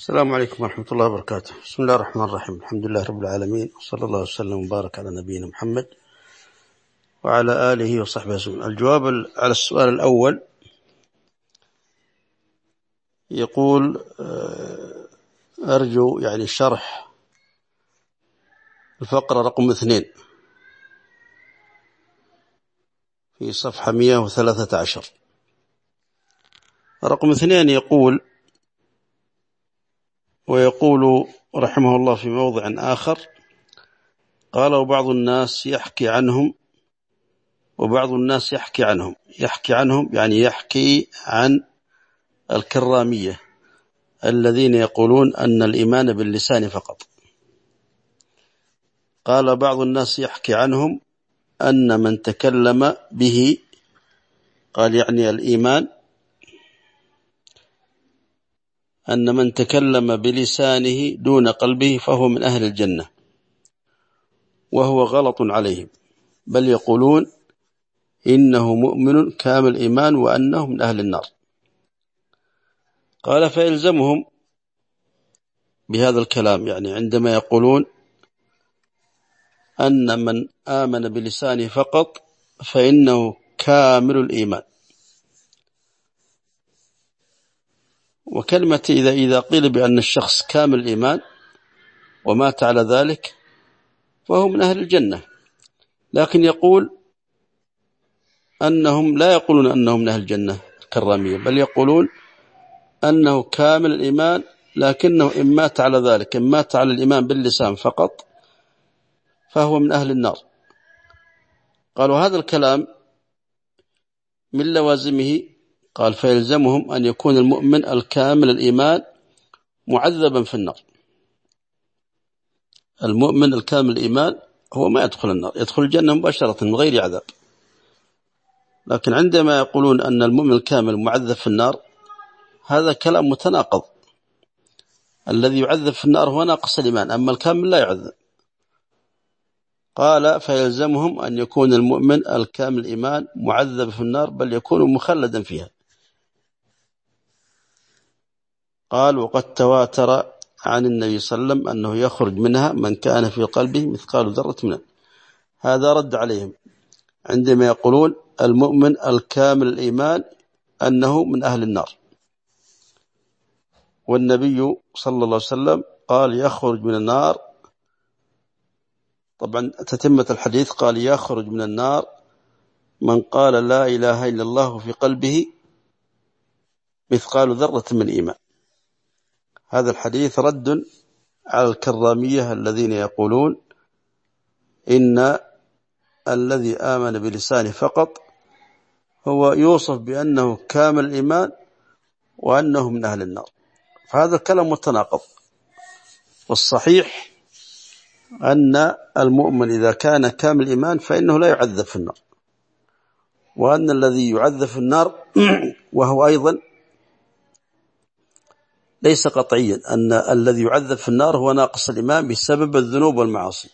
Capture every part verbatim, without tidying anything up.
السلام عليكم ورحمة الله وبركاته. بسم الله الرحمن الرحيم. الحمد لله رب العالمين، وصلى الله وسلم وبارك على نبينا محمد وعلى آله وصحبه وسلم. الجواب على السؤال الأول يقول أرجو يعني شرح الفقرة رقم اثنين في صفحة مئة وثلاثة عشر. رقم اثنين يقول ويقول رحمه الله في موضع آخر: قال وبعض الناس يحكي عنهم وبعض الناس يحكي عنهم يحكي عنهم يعني يحكي عن الكرامية الذين يقولون أن الإيمان باللسان فقط. قال بعض الناس يحكي عنهم أن من تكلم به، قال يعني الإيمان، أن من تكلم بلسانه دون قلبه فهو من أهل الجنة، وهو غلط عليهم، بل يقولون إنه مؤمن كامل إيمان وأنه من أهل النار. قال فيلزمهم بهذا الكلام، يعني عندما يقولون أن من آمن بلسانه فقط فإنه كامل الإيمان. وكلمة إذا إذا قيل بأن الشخص كامل الإيمان ومات على ذلك فهو من أهل الجنة، لكن يقول أنهم لا يقولون أنهم من أهل الجنة الكرامية، بل يقولون أنه كامل الإيمان، لكنه إن مات على ذلك، إن مات على الإيمان باللسان فقط فهو من أهل النار. قالوا هذا الكلام من لوازمه، قال فيلزمهم أن يكون المؤمن الكامل الإيمان معذبا في النار. المؤمن الكامل الإيمان هو ما يدخل النار، يدخل الجنة مباشرة من غير عذاب. لكن عندما يقولون أن المؤمن الكامل معذب في النار، هذا كلام متناقض. الذي يعذب في النار هو ناقص الإيمان، أما الكامل لا يعذب. قال فيلزمهم أن يكون المؤمن الكامل الإيمان معذب في النار، بل يكون مخلدا فيها. قال وقد تواتر عن النبي صلى الله عليه وسلم أنه يخرج منها من كان في قلبه مثقال ذرة منه. هذا رد عليهم عندما يقولون المؤمن الكامل الإيمان أنه من أهل النار، والنبي صلى الله عليه وسلم قال يخرج من النار. طبعا تتمة الحديث قال يخرج من النار من قال لا إله إلا الله في قلبه مثقال ذرة من إيمان. هذا الحديث رد على الكرامية الذين يقولون إن الذي آمن بلسانه فقط هو يوصف بأنه كامل الإيمان وأنه من أهل النار. فهذا الكلام متناقض، والصحيح أن المؤمن إذا كان كامل الإيمان فإنه لا يعذب في النار، وأن الذي يعذب في النار وهو أيضا ليس قطعيا، أن الذي يعذب في النار هو ناقص الإيمان بسبب الذنوب والمعاصي،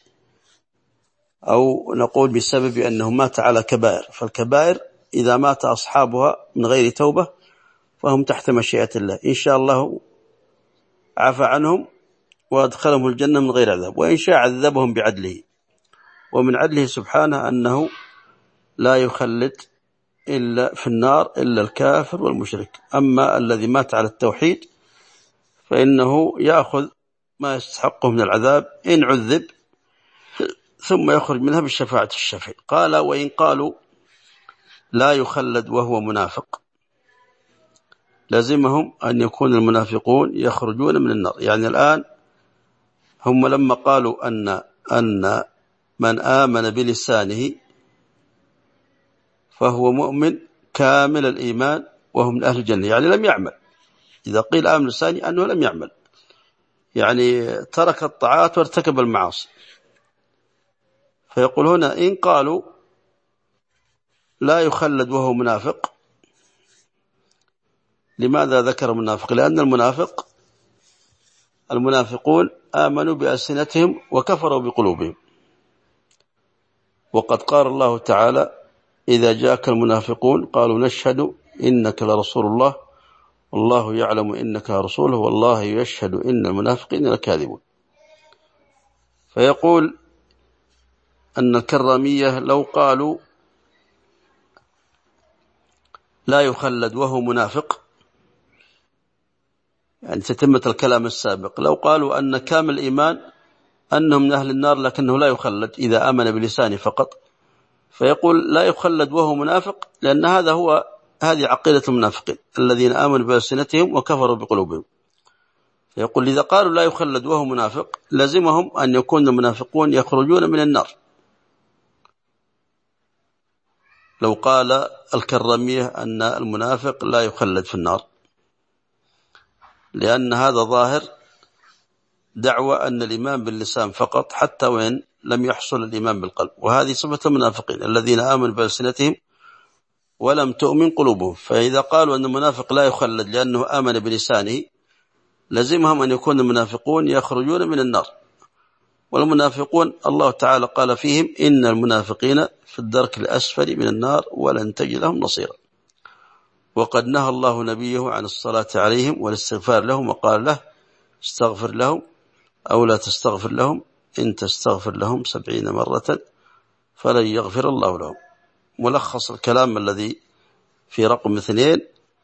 أو نقول بسبب أنه مات على كبائر. فالكبائر إذا مات أصحابها من غير توبة فهم تحت مشيئة الله، إن شاء الله عفى عنهم وأدخلهم الجنة من غير عذاب، وإن شاء عذبهم بعدله، ومن عدله سبحانه أنه لا يخلد إلا في النار إلا الكافر والمشرك. أما الذي مات على التوحيد فإنه يأخذ ما يستحقه من العذاب إن عذب، ثم يخرج منها بالشفاعة الشفيع. قال وإن قالوا لا يخلد وهو منافق، لازمهم أن يكون المنافقون يخرجون من النار. يعني الآن هم لما قالوا أن أن من آمن بلسانه فهو مؤمن كامل الإيمان وهو من أهل الجنة، يعني لم يعمل. إذا قيل آمن بلسانه أنه لم يعمل، يعني ترك الطاعات وارتكب المعاصي. فيقول هنا إن قالوا لا يخلد وهو منافق، لماذا ذكر منافق؟ لأن المنافق المنافقون آمنوا بألسنتهم وكفروا بقلوبهم، وقد قال الله تعالى إذا جاءك المنافقون قالوا نشهد إنك لرسول الله والله يعلم إنك رسوله والله يشهد إن المنافقين لكاذبون. فيقول أن الكرامية لو قالوا لا يخلد وهو منافق، يعني تتمة الكلام السابق، لو قالوا أن كامل الإيمان أنهم من أهل النار لكنه لا يخلد إذا آمن بلسانه فقط، فيقول لا يخلد وهو منافق، لأن هذا هو هذه عقيدة المنافقين الذين آمنوا بألسنتهم وكفروا بقلوبهم. فيقول إذا قالوا لا يخلد وهو منافق لازمهم أن يكون المنافقون يخرجون من النار. لو قال الكرامية أن المنافق لا يخلد في النار، لأن هذا ظاهر دعوة أن الإيمان باللسان فقط حتى وإن لم يحصل الإيمان بالقلب، وهذه صفة المنافقين الذين آمنوا بألسنتهم ولم تؤمن قلوبهم. فإذا قالوا أن المنافق لا يخلد لأنه آمن بلسانه لازمهم أن يكون المنافقون يخرجون من النار. والمنافقون الله تعالى قال فيهم إن المنافقين في الدرك الأسفل من النار ولن تجد لهم نصيرا. وقد نهى الله نبيه عن الصلاة عليهم والاستغفار لهم، وقال له استغفر لهم أو لا تستغفر لهم إن تستغفر لهم سبعين مرة فلن يغفر الله لهم. ملخص الكلام الذي في رقم اثنين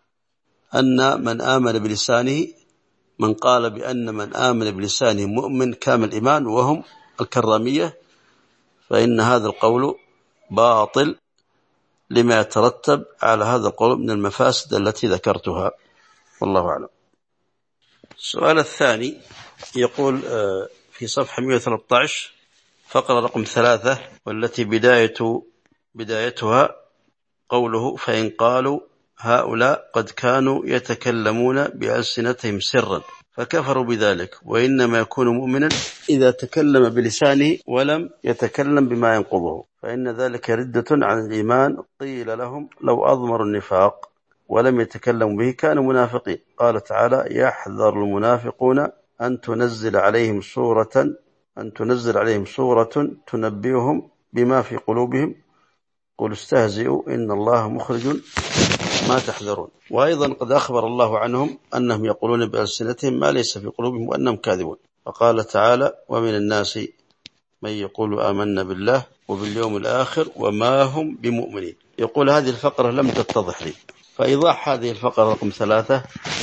أن من آمن بلسانه، من قال بأن من آمن بلسانه مؤمن كامل الإيمان وهم الكرامية، فإن هذا القول باطل لما يترتب على هذا القول من المفاسد التي ذكرتها، والله أعلم. السؤال الثاني يقول في صفحة مئة وثلاثة عشر فقرة رقم ثلاثة، والتي بداية بدايتها قوله فإن قالوا هؤلاء قد كانوا يتكلمون بألسنتهم سرا فكفروا بذلك، وإنما يكون مؤمنا إذا تكلم بلسانه ولم يتكلم بما ينقضه، فإن ذلك ردة عن الإيمان. قيل لهم لو أضمروا النفاق ولم يتكلموا به كانوا منافقين. قال تعالى يحذر المنافقون أن تنزل عليهم سورة أن تنزل عليهم سورة تنبئهم بما في قلوبهم قل استهزئوا إن الله مخرج ما تحذرون. وأيضا قد أخبر الله عنهم أنهم يقولون بألسنتهم ما ليس في قلوبهم وأنهم كاذبون، فقال تعالى ومن الناس من يقول آمنا بالله وباليوم الآخر وما هم بمؤمنين. يقول هذه الفقرة لم تتضح لي، فإيضاح هذه الفقرة رقم ثلاثة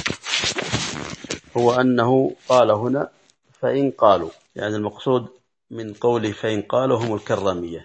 هو أنه قال هنا فإن قالوا، يعني المقصود من قوله فإن قالوا هم الكرامية،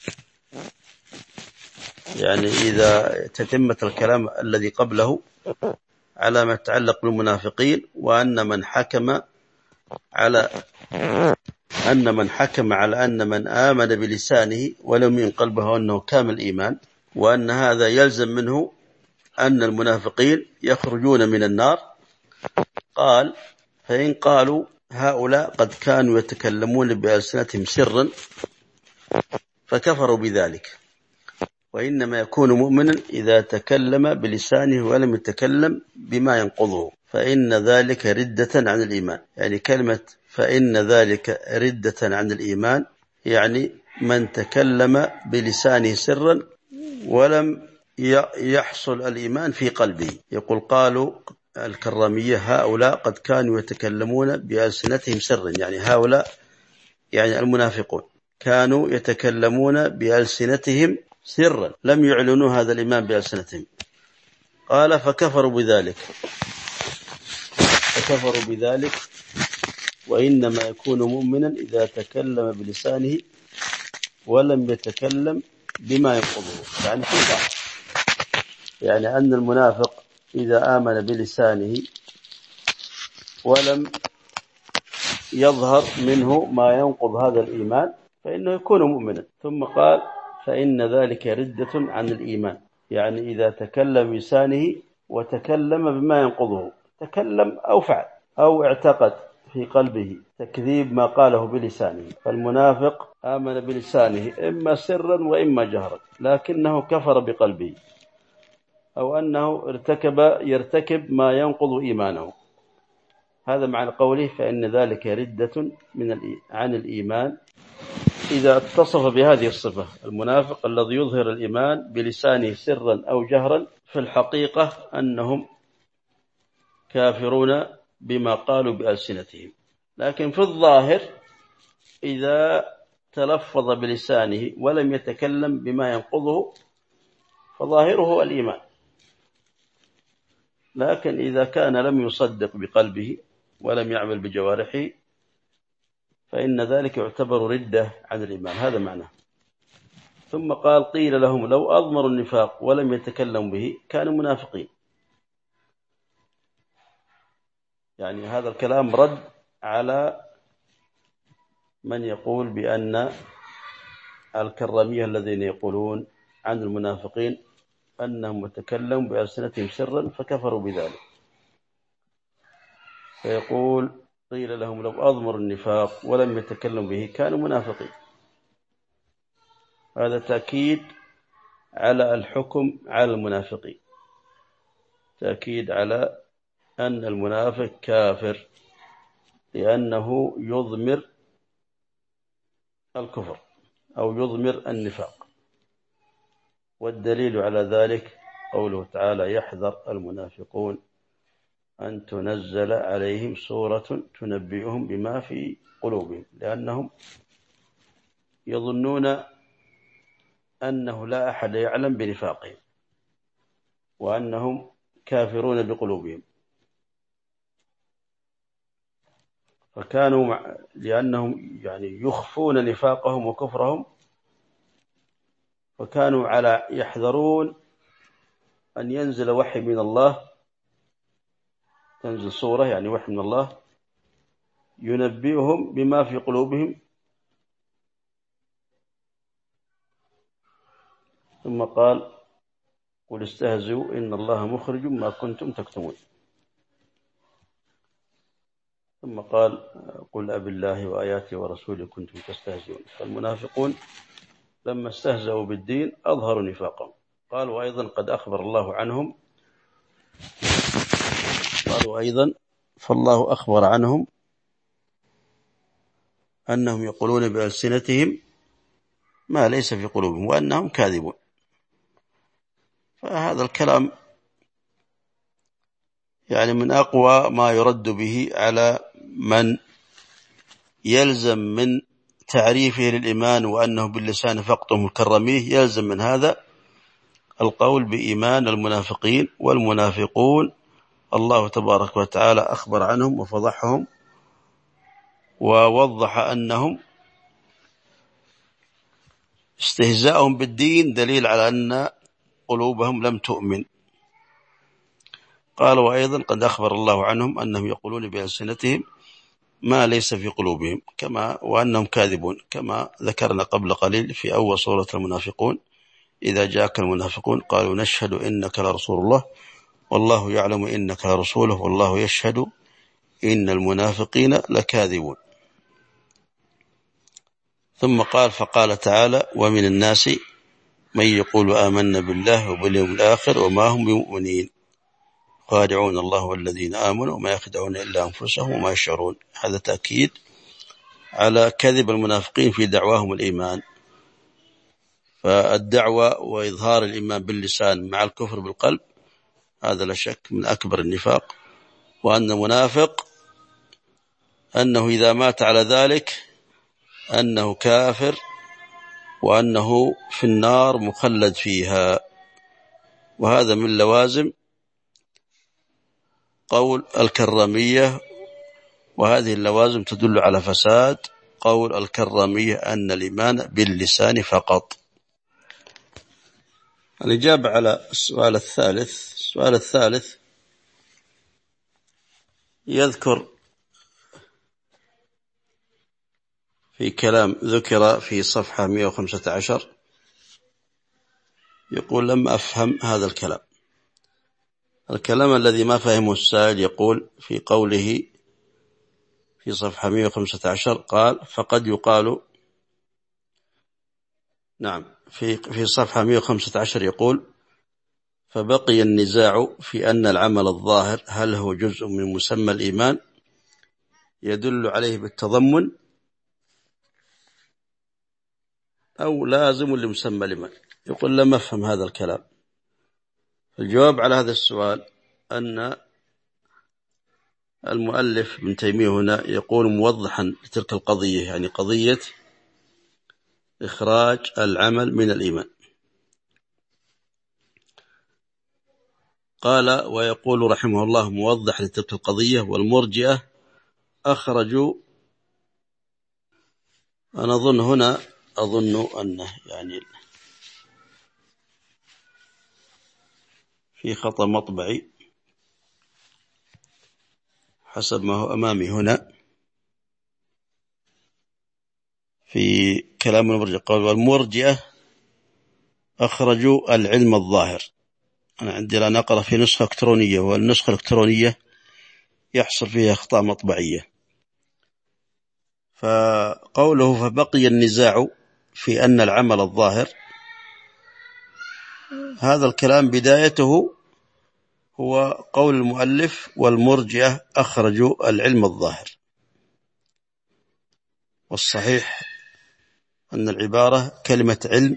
يعني إذا تتمت الكلام الذي قبله على ما يتعلق بالمنافقين، وأن من حكم على أن من حكم على أن من آمن بلسانه ولم يؤمن قلبه أنه كامل الإيمان، وأن هذا يلزم منه أن المنافقين يخرجون من النار. قال فإن قالوا هؤلاء قد كانوا يتكلمون بألسنتهم سرا فكفروا بذلك، وإنما يكون مؤمنا إذا تكلم بلسانه ولم يتكلم بما ينقضه، فإن ذلك ردة عن الإيمان. يعني كلمة فإن ذلك ردة عن الإيمان يعني من تكلم بلسانه سرا ولم يحصل الإيمان في قلبه. يقول قالوا الكرامية هؤلاء قد كانوا يتكلمون بألسنتهم سرا، يعني هؤلاء يعني المنافقون كانوا يتكلمون بألسنتهم سرا لم يعلنوا هذا الإيمان بألسنتهم. قال فكفروا بذلك فكفروا بذلك وإنما يكون مؤمنا إذا تكلم بلسانه ولم يتكلم بما ينقضه. يعني يعني أن المنافق إذا آمن بلسانه ولم يظهر منه ما ينقض هذا الإيمان فإنه يكون مؤمنا. ثم قال فإن ذلك ردة عن الإيمان، يعني إذا تكلم بلسانه وتكلم بما ينقضه، تكلم أو فعل أو اعتقد في قلبه تكذيب ما قاله بلسانه. فالمنافق آمن بلسانه إما سرا وإما جهرا، لكنه كفر بقلبه، أو أنه ارتكب يرتكب ما ينقض إيمانه. هذا معنى قوله فإن ذلك ردة من عن الإيمان إذا اتصف بهذه الصفة. المنافق الذي يظهر الإيمان بلسانه سرا أو جهرا في الحقيقة أنهم كافرون بما قالوا بألسنتهم. لكن في الظاهر إذا تلفظ بلسانه ولم يتكلم بما ينقضه فظاهره الإيمان، لكن إذا كان لم يصدق بقلبه ولم يعمل بجوارحه فإن ذلك يعتبر ردة عن الإيمان. هذا معناه. ثم قال قيل لهم لو أضمروا النفاق ولم يتكلموا به كانوا منافقين. يعني هذا الكلام رد على من يقول بأن الكرامية الذين يقولون عن المنافقين أنهم تكلموا بألسنتهم سرا فكفروا بذلك. فيقول قيل لهم لو أضمروا النفاق ولم يتكلموا به كانوا منافقين. هذا تأكيد على الحكم على المنافقين، تأكيد على أن المنافق كافر لأنه يضمر الكفر أو يضمر النفاق. والدليل على ذلك قوله تعالى يحذر المنافقون أن تنزل عليهم سورة تنبئهم بما في قلوبهم، لأنهم يظنون أنه لا أحد يعلم بنفاقهم وأنهم كافرون بقلوبهم. فكانوا لأنهم يعني يخفون نفاقهم وكفرهم فكانوا على يحذرون أن ينزل وحي من الله، تنزل سورة يعني وحي من الله ينبئهم بما في قلوبهم. ثم قال قل استهزئوا إن الله مخرج ما كنتم تكتمون. ثم قال قل أب الله وآياته ورسوله كنتم تستهزئون. فالمنافقون لما استهزأوا بالدين أظهروا نفاقهم. قال وأيضا قد أخبر الله عنهم قالوا أيضا فالله أخبر عنهم أنهم يقولون بألسنتهم ما ليس في قلوبهم وأنهم كاذبون. فهذا الكلام يعني من أقوى ما يرد به على من يلزم من تعريفه للإيمان وأنه باللسان فقط مكرميه، يلزم من هذا القول بإيمان المنافقين. والمنافقون الله تبارك وتعالى أخبر عنهم وفضحهم ووضح أنهم استهزاءهم بالدين دليل على أن قلوبهم لم تؤمن. قال وأيضا قد أخبر الله عنهم أنهم يقولون بألسنتهم ما ليس في قلوبهم كما وأنهم كاذبون، كما ذكرنا قبل قليل في أول سورة المنافقون إذا جاءك المنافقون قالوا نشهد إنك لرسول الله والله يعلم إنك لرسوله والله يشهد إن المنافقين لكاذبون. ثم قال فقال تعالى ومن الناس من يقول آمنا بالله وباليوم الآخر وما هم بمؤمنين خادعون الله والذين آمنوا وما يخدعون إلا أنفسهم وما يشعرون. هذا تأكيد على كذب المنافقين في دعواهم الإيمان. فالدعوة وإظهار الإيمان باللسان مع الكفر بالقلب هذا لا شك من أكبر النفاق، وأن منافق أنه إذا مات على ذلك أنه كافر وأنه في النار مخلد فيها. وهذا من لوازم قول الكرامية، وهذه اللوازم تدل على فساد قول الكرامية أن الإيمان باللسان فقط. الإجابة على السؤال الثالث السؤال الثالث يذكر في كلام ذكر في صفحة مئة وخمسة عشر يقول لم أفهم هذا الكلام. الكلام الذي ما فهمه السائل يقول في قوله في صفحة مئة وخمسة عشر قال فقد يقال نعم في في صفحة مئة وخمسة عشر يقول فبقي النزاع في أن العمل الظاهر هل هو جزء من مسمى الإيمان يدل عليه بالتضمن أو لازم لمسمى الإيمان. يقول لم أفهم هذا الكلام. الجواب على هذا السؤال أن المؤلف ابن تيمية هنا يقول موضحا لتلك القضية، يعني قضية إخراج العمل من الإيمان. قال ويقول رحمه الله موضح لتلك القضية: والمرجئة أخرجوا، أنا أظن هنا أظن أنه يعني في خطأ مطبعي حسب ما هو أمامي هنا في كلام المرجئة. قال والمرجئة أخرجوا العلم الظاهر. أنا عندي لا نقرأ في نسخة إلكترونية، والنسخة الإلكترونية يحصل فيها أخطاء مطبعية. فقوله فبقي النزاع في أن العمل الظاهر، هذا الكلام بدايته هو قول المؤلف والمرجئة أخرجوا العلم الظاهر. والصحيح أن العبارة كلمة علم،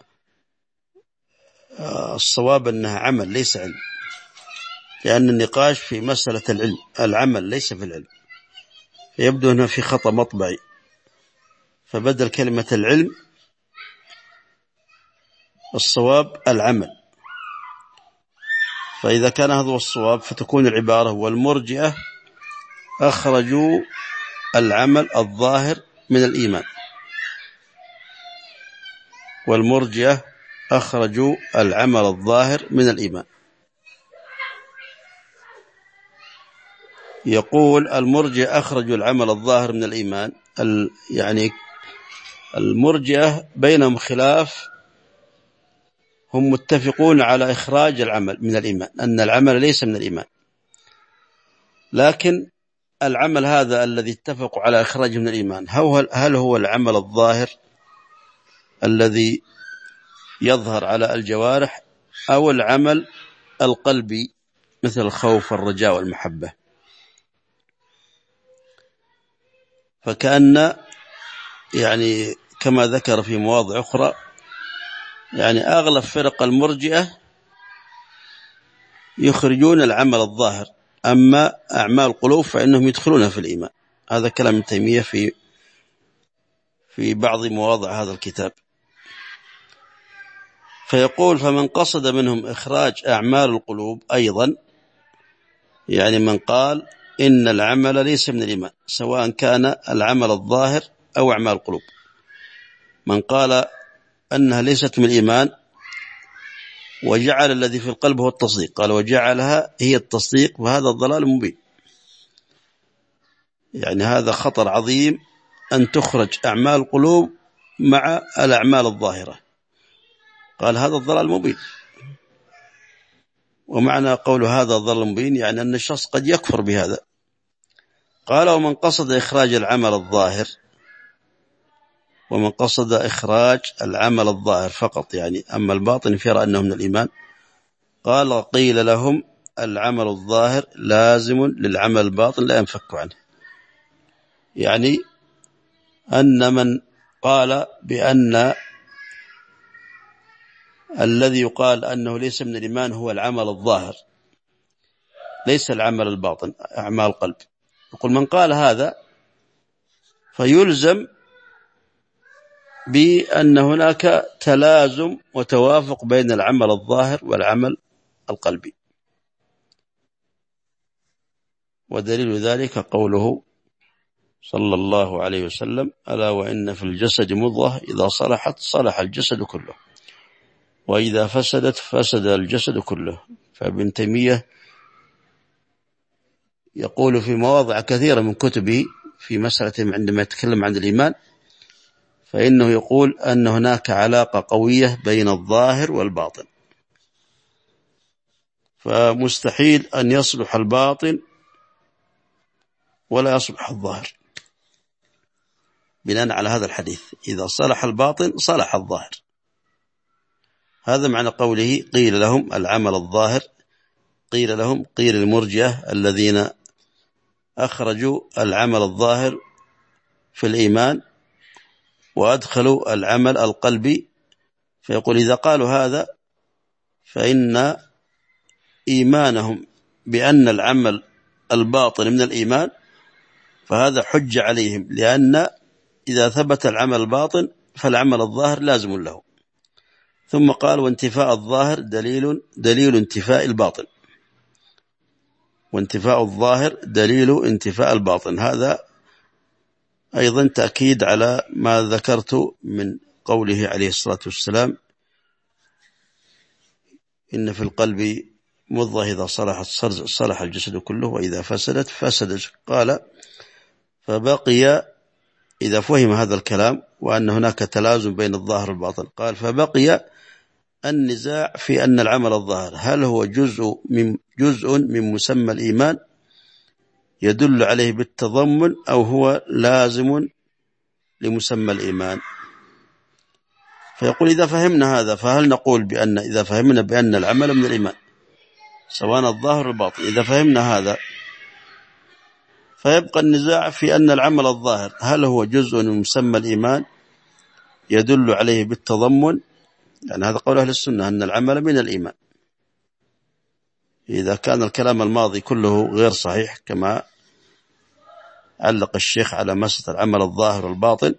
الصواب أنها عمل ليس علم، لأن النقاش في مسألة العلم، العمل ليس في العلم، يبدو أنه في خطأ مطبعي، فبدل كلمة العلم الصواب العمل. فإذا كان هذا هو الصواب فتكون العبارة والمرجئة أخرجوا العمل الظاهر من الإيمان. والمرجئة أخرجوا العمل الظاهر من الإيمان. يقول المرجئة أخرجوا العمل الظاهر من الإيمان، يعني المرجئة بينهم خلاف، هم متفقون على إخراج العمل من الإيمان، أن العمل ليس من الإيمان، لكن العمل هذا الذي اتفقوا على إخراجه من الإيمان هل هو العمل الظاهر الذي يظهر على الجوارح، أو العمل القلبي مثل الخوف والرجاء والمحبة؟ فكأن يعني كما ذكر في مواضع أخرى، يعني أغلب فرق المرجئة يخرجون العمل الظاهر، أما أعمال القلوب فإنهم يدخلونها في الإيمان. هذا كلام ابن تيمية في في بعض مواضع هذا الكتاب. فيقول فمن قصد منهم إخراج أعمال القلوب أيضا، يعني من قال إن العمل ليس من الإيمان، سواء كان العمل الظاهر أو أعمال القلوب، من قال أنها ليست من الإيمان وجعل الذي في القلب هو التصديق، قال وجعلها هي التصديق، وهذا الضلال مبين. يعني هذا خطر عظيم أن تخرج أعمال القلوب مع الأعمال الظاهرة، قال هذا الضلال مبين. ومعنى قول هذا الضلال مبين يعني أن الشخص قد يكفر بهذا. قال ومن قصد إخراج العمل الظاهر، ومن قصد إخراج العمل الظاهر فقط، يعني أما الباطن فيرى أنه من الإيمان، قال قيل لهم العمل الظاهر لازم للعمل الباطن لا ينفك عنه. يعني أن من قال بأن الذي يقال أنه ليس من الإيمان هو العمل الظاهر ليس العمل الباطن أعمال القلب، يقول من قال هذا فيلزم بأن هناك تلازم وتوافق بين العمل الظاهر والعمل القلبي. ودليل ذلك قوله صلى الله عليه وسلم ألا وإن في الجسد مضغة إذا صلحت صلح الجسد كله وإذا فسدت فسد الجسد كله. فابن تيمية يقول في مواضع كثيرة من كتبه في مسألة عندما يتكلم عن الإيمان، فإنه يقول أن هناك علاقة قوية بين الظاهر والباطن، فمستحيل أن يصلح الباطن ولا يصلح الظاهر، بناء على هذا الحديث إذا صلح الباطن صلح الظاهر. هذا معنى قوله قيل لهم العمل الظاهر، قيل لهم قيل المرجئة الذين أخرجوا العمل الظاهر في الإيمان وأدخلوا العمل القلبي. فيقول إذا قالوا هذا فإن إيمانهم بأن العمل الباطن من الإيمان فهذا حجة عليهم، لأن إذا ثبت العمل الباطن فالعمل الظاهر لازم له. ثم قال وانتفاء الظاهر دليل دليل انتفاء الباطن، وانتفاء الظاهر دليل انتفاء الباطن. هذا أيضا تأكيد على ما ذكرت من قوله عليه الصلاة والسلام إن في القلب مضغة إذا صلحت صلح الجسد كله وإذا فسدت فسد. قال فبقي، إذا فهم هذا الكلام وأن هناك تلازم بين الظاهر والباطن، قال فبقي النزاع في أن العمل الظاهر هل هو جزء من جزء من مسمى الإيمان يدل عليه بالتضمن أو هو لازم لمسمى الإيمان. فيقول إذا فهمنا هذا فهل نقول بأن إذا فهمنا بأن العمل من الإيمان سواء الظاهر والباطن، إذا فهمنا هذا فيبقى النزاع في أن العمل الظاهر هل هو جزء من مسمى الإيمان يدل عليه بالتضمن، يعني هذا قول أهل السنة أن العمل من الإيمان. إذا كان الكلام الماضي كله غير صحيح كما علق الشيخ على مسألة العمل الظاهر والباطن،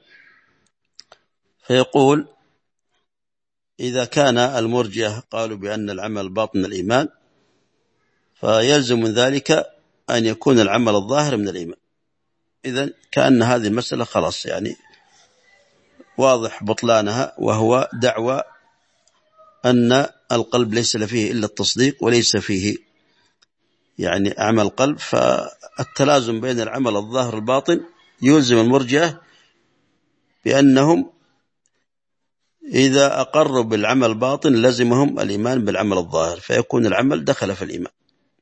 فيقول إذا كان المرجئة قالوا بأن العمل الباطن من الإيمان فيلزم من ذلك أن يكون العمل الظاهر من الإيمان. إذن كأن هذه المسألة خلاص يعني واضح بطلانها، وهو دعوى أن القلب ليس فيه إلا التصديق وليس فيه يعني أعمال القلب، فالتلازم بين العمل الظاهر والباطن يلزم المرجئة بأنهم إذا أقروا بالعمل الباطن لزمهم الإيمان بالعمل الظاهر، فيكون العمل دخل في الإيمان،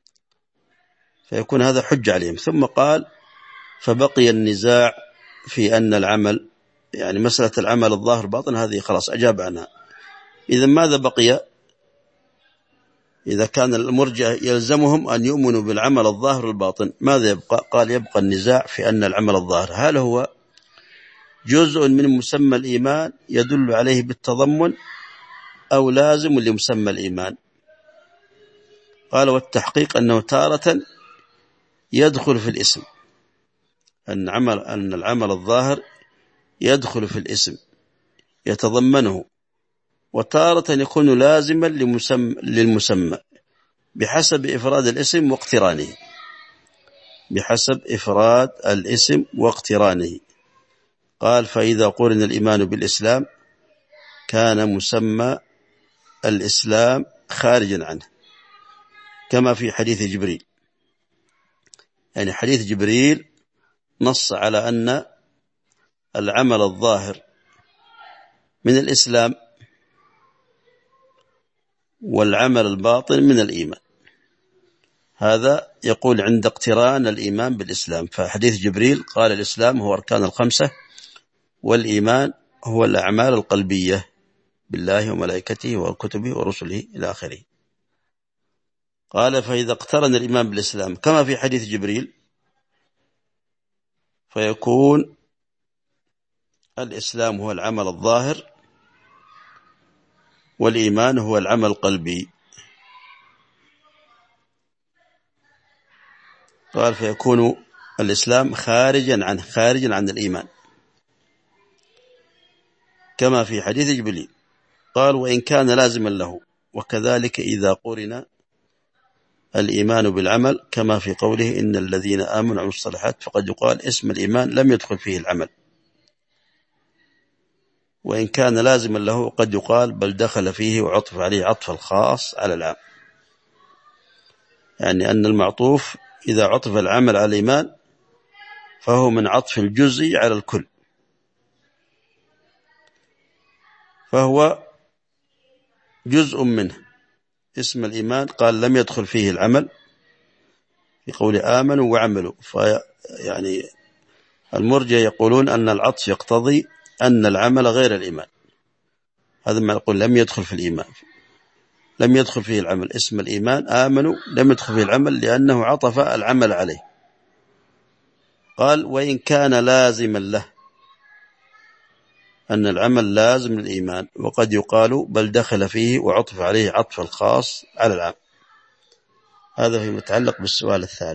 فيكون هذا حجة عليهم. ثم قال فبقي النزاع في أن العمل يعني مسألة العمل الظاهر الباطن هذه خلاص أجاب عنها. إذا ماذا بقي؟ إذا كان المرجئة يلزمهم أن يؤمنوا بالعمل الظاهر والباطن ماذا يبقى؟ قال يبقى النزاع في أن العمل الظاهر هل هو جزء من مسمى الإيمان يدل عليه بالتضمن أو لازم لمسمى الإيمان. قال والتحقيق أنه تارة يدخل في الاسم، أن عمل أن العمل الظاهر يدخل في الاسم يتضمنه، وتارة يكون لازما للمسمى بحسب إفراد الاسم واقترانه، بحسب إفراد الاسم واقترانه. قال فإذا قرن الإيمان بالإسلام كان مسمى الإسلام خارجا عنه، كما في حديث جبريل. يعني حديث جبريل نص على أن العمل الظاهر من الإسلام والعمل الباطن من الإيمان، هذا يقول عند اقتران الإيمان بالإسلام. فحديث جبريل قال الإسلام هو أركان الخمسة والإيمان هو الأعمال القلبية بالله وملائكته وكتبه ورسله إلى آخره. قال فإذا اقترن الإيمان بالإسلام كما في حديث جبريل فيكون الإسلام هو العمل الظاهر والإيمان هو العمل القلبي. قال فيكون الإسلام خارجا عن خارجا عن الإيمان كما في حديث جبريل. قال وإن كان لازما له، وكذلك إذا قرن الإيمان بالعمل كما في قوله إن الذين آمنوا وعملوا الصالحات، فقد يقال اسم الإيمان لم يدخل فيه العمل، وإن كان لازما له قد يقال بل دخل فيه وعطف عليه عطف الخاص على العام، يعني أن المعطوف إذا عطف العمل على الإيمان فهو من عطف الجزء على الكل، فهو جزء منه. اسم الإيمان قال لم يدخل فيه العمل في قول آمنوا وعملوا، فيعني المرجئة يقولون أن العطف يقتضي أن العمل غير الإيمان، هذا ما نقول لم يدخل في الإيمان، لم يدخل فيه العمل. اسم الإيمان آمنوا لم يدخل فيه العمل لأنه عطف العمل عليه. قال وإن كان لازما له، أن العمل لازم للإيمان، وقد يقال بل دخل فيه وعطف عليه عطف الخاص على العام. هذا فيما يتعلق بالسؤال الثالث.